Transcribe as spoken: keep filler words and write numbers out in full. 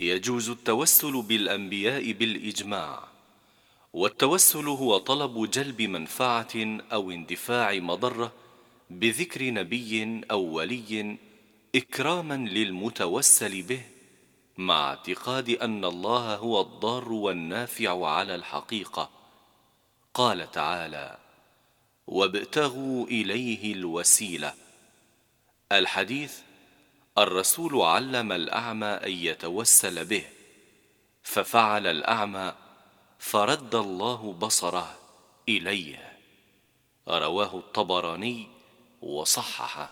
يجوز التوسل بالأنبياء بالإجماع. والتوسل هو طلب جلب منفعة أو اندفاع مضرة بذكر نبي أو ولي إكراما للمتوسل به، مع اعتقاد أن الله هو الضار والنافع على الحقيقة. قال تعالى: وابتغوا إليه الوسيلة. الحديث: الرسول علم الأعمى أن يتوسل به، ففعل الأعمى فرد الله بصره إليه. رواه الطبراني وصححه.